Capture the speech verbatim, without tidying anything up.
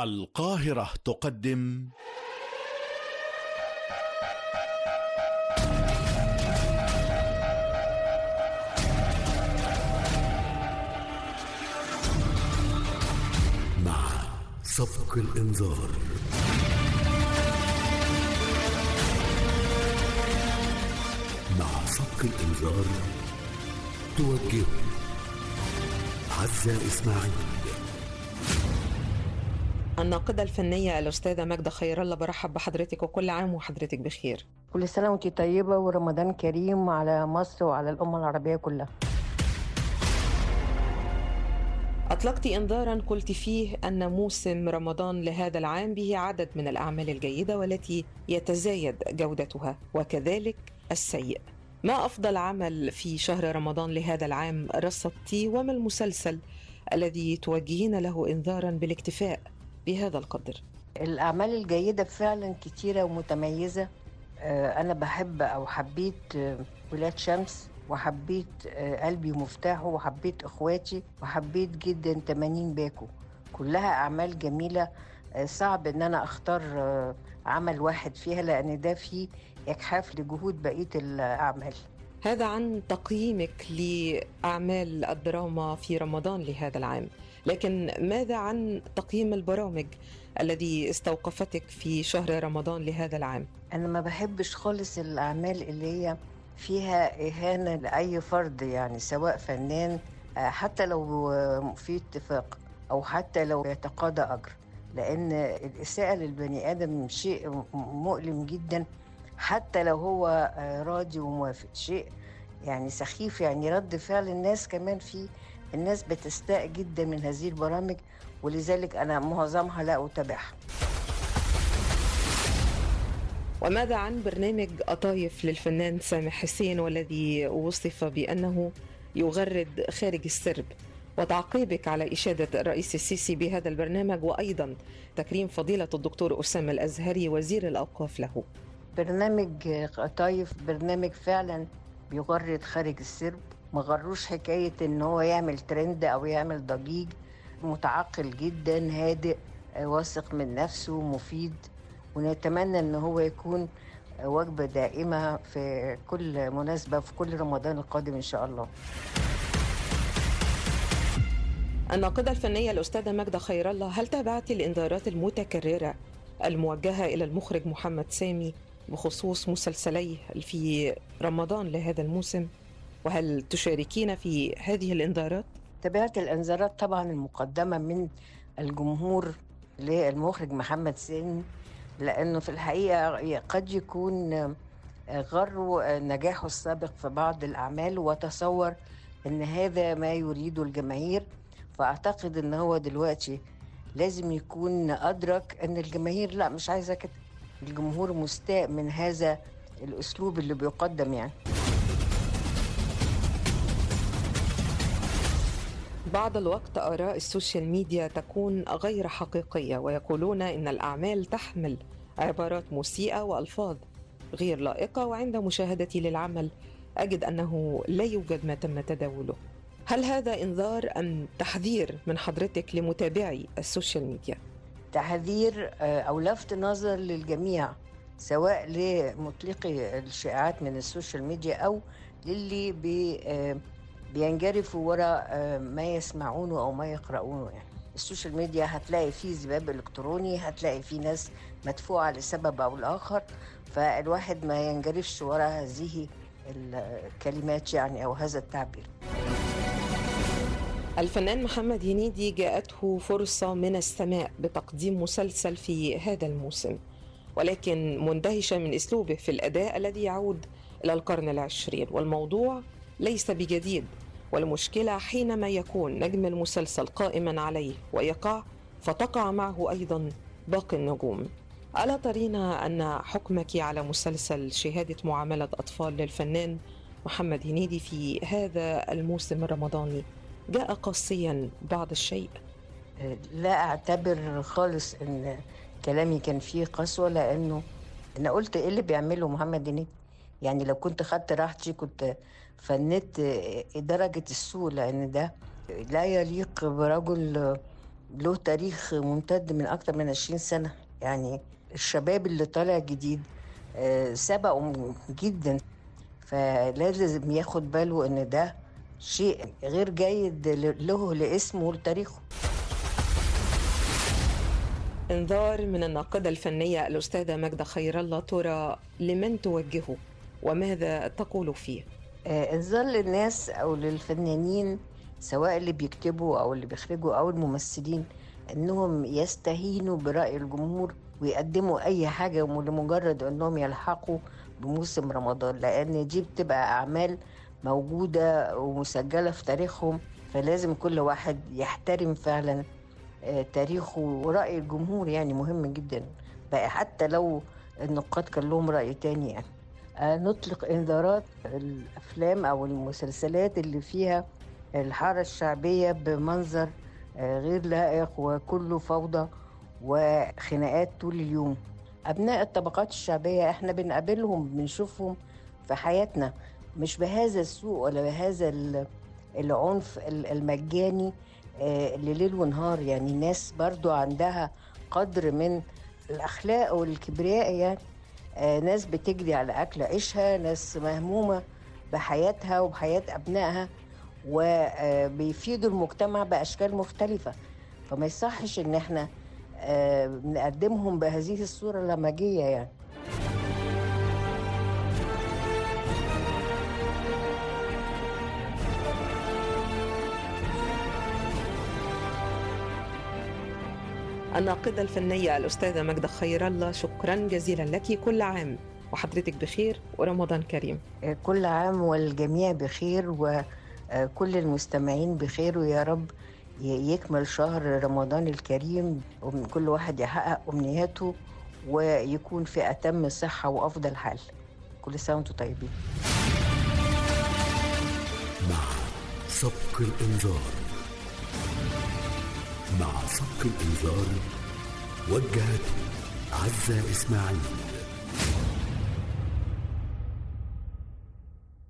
القاهرة تقدم مع سبق الإنذار. مع سبق الإنذار توجه عزة إسماعيل. الناقدة الفنية الأستاذة ماجدة خير الله، برحب بحضرتك وكل عام وحضرتك بخير. كل سنة وانتي طيبة ورمضان كريم على مصر وعلى الأمة العربية كلها. أطلقت إنذارا قلت فيه أن موسم رمضان لهذا العام به عدد من الأعمال الجيدة والتي يتزايد جودتها وكذلك السيء. ما أفضل عمل في شهر رمضان لهذا العام رصدتيه، وما المسلسل الذي توجهين له إنذارا بالاكتفاء بهذا القدر؟ الأعمال الجيدة فعلا كتيرة ومتميزة. أنا بحب أو حبيت ولاد شمس، وحبيت قلبي مفتاحه، وحبيت إخواتي، وحبيت جدا تمانين باكو. كلها أعمال جميلة. صعب إن أنا أختار عمل واحد فيها لأن ده فيه إجحاف لجهود بقية الأعمال. هذا عن تقييمك لأعمال الدراما في رمضان لهذا العام، لكن ماذا عن تقييم البرامج الذي استوقفتك في شهر رمضان لهذا العام؟ أنا ما بحبش خالص الأعمال اللي هي فيها إهانة لأي فرد، يعني سواء فنان حتى لو في اتفاق أو حتى لو يتقاضى أجر، لأن الإساءة للبني آدم شيء مؤلم جدا حتى لو هو راضي وموافق. شيء يعني سخيف، يعني رد فعل الناس كمان. في الناس بتستاء جدا من هذه البرامج، ولذلك أنا معظمها لا أتابعها. وماذا عن برنامج قطايف للفنان سامح حسين، والذي وصف بأنه يغرد خارج السرب، وتعقيبك على إشادة الرئيس السيسي بهذا البرنامج، وأيضا تكريم فضيلة الدكتور أسامة الأزهري وزير الأوقاف له؟ برنامج قطايف برنامج فعلا بيغرد خارج السرب. ما غروش حكاية ان هو يعمل ترند او يعمل ضجيج. متعقل جدا، هادئ، واثق من نفسه، مفيد، ونتمنى ان هو يكون وجبة دائمة في كل مناسبة في كل رمضان القادم ان شاء الله. الناقدة الفنية الأستاذة ماجدة خير الله، هل تابعت الإنذارات المتكررة الموجهة إلى المخرج محمد سامي بخصوص مسلسليه في رمضان لهذا الموسم؟ وهل تشاركين في هذه الإنذارات؟ تابعت الإنذارات طبعا المقدمة من الجمهور للمخرج محمد سامي، لأنه في الحقيقة قد يكون غروا نجاحه السابق في بعض الأعمال وتصور أن هذا ما يريده الجماهير. فأعتقد أن هو دلوقتي لازم يكون أدرك أن الجماهير لا، مش عايزة كده. الجمهور مستاء من هذا الأسلوب اللي بيقدم. يعني بعض الوقت آراء السوشيال ميديا تكون غير حقيقية، ويقولون إن الأعمال تحمل عبارات مسيئة وألفاظ غير لائقة، وعند مشاهدتي للعمل أجد أنه لا يوجد ما تم تداوله. هل هذا إنذار أم تحذير من حضرتك لمتابعي السوشيال ميديا؟ تحذير أو لفت نظر للجميع، سواء لمطلقي الشائعات من السوشيال ميديا أو للي بي بينجرفوا وراء ما يسمعونه أو ما يقرؤونه. يعني السوشيال ميديا هتلاقي فيه زباب إلكتروني، هتلاقي فيه ناس مدفوعة لسبب أو الآخر، فالواحد ما ينجرفش وراء هذه الكلمات يعني أو هذا التعبير. الفنان محمد هنيدي جاءته فرصة من السماء بتقديم مسلسل في هذا الموسم، ولكن مندهشة من أسلوبه في الأداء الذي يعود إلى القرن العشرين، والموضوع ليس بجديد. والمشكلة حينما يكون نجم المسلسل قائما عليه ويقع، فتقع معه أيضا باقي النجوم. ألا ترين أن حكمك على مسلسل شهادة معاملة أطفال للفنان محمد هنيدي في هذا الموسم الرمضاني جاء قاسيا بعض الشيء؟ لا أعتبر خالص أن كلامي كان فيه قسوة، لأنه أنا قلت إيه اللي بيعمله محمد هنيدي. يعني لو كنت خدت راحتي كنت فنت درجة السوء، لأن ده لا يليق برجل له تاريخ ممتد من أكتر من عشرين سنة. يعني الشباب اللي طالع جديد آه، سبقوا جدا، فلازم ياخد باله إن ده شيء غير جيد له لاسمه ولتاريخه. انذار من الناقدة الفنية الأستاذة ماجدة خير الله، ترى لمن توجهه وماذا تقول فيه؟ آه، انذار للناس أو للفنانين، سواء اللي بيكتبوا أو اللي بيخرجوا أو الممثلين، إنهم يستهينوا برأي الجمهور ويقدموا أي حاجة لمجرد إنهم يلحقوا بموسم رمضان، لأن دي بتبقى أعمال موجودة ومسجلة في تاريخهم. فلازم كل واحد يحترم فعلا آه، تاريخه ورأي الجمهور، يعني مهم جدا بقى حتى لو النقاد كان لهم رأي تاني. يعني آه، نطلق إنذارات الأفلام أو المسلسلات اللي فيها الحارة الشعبية بمنظر آه، غير لائق وكله فوضى وخناقات طول اليوم. أبناء الطبقات الشعبية إحنا بنقابلهم بنشوفهم في حياتنا، مش بهذا السوء ولا بهذا ال- العنف ال- المجاني آه، اللي ليل ونهار. يعني ناس برضو عندها قدر من الأخلاق والكبرياء. يعني آه، ناس بتجري على أكل عيشها، ناس مهمومة بحياتها وبحياة أبنائها، وبيفيدوا المجتمع بأشكال مختلفة. فما يصحش إن احنا آه، نقدمهم بهذه الصورة اللمجية. يعني الناقدة الفنية الأستاذة ماجدة خير الله، شكرا جزيلا لك. كل عام وحضرتك بخير ورمضان كريم. آه، كل عام والجميع بخير وكل المستمعين بخير، ويا رب ي- يكمل شهر رمضان الكريم وكل واحد يحقق أمنياته ويكون في أتم صحة وأفضل حال. كل سنة وانتم طيبين. مع سبق الإنذار. مع سبق الإنذار وجهت عزة إسماعيل.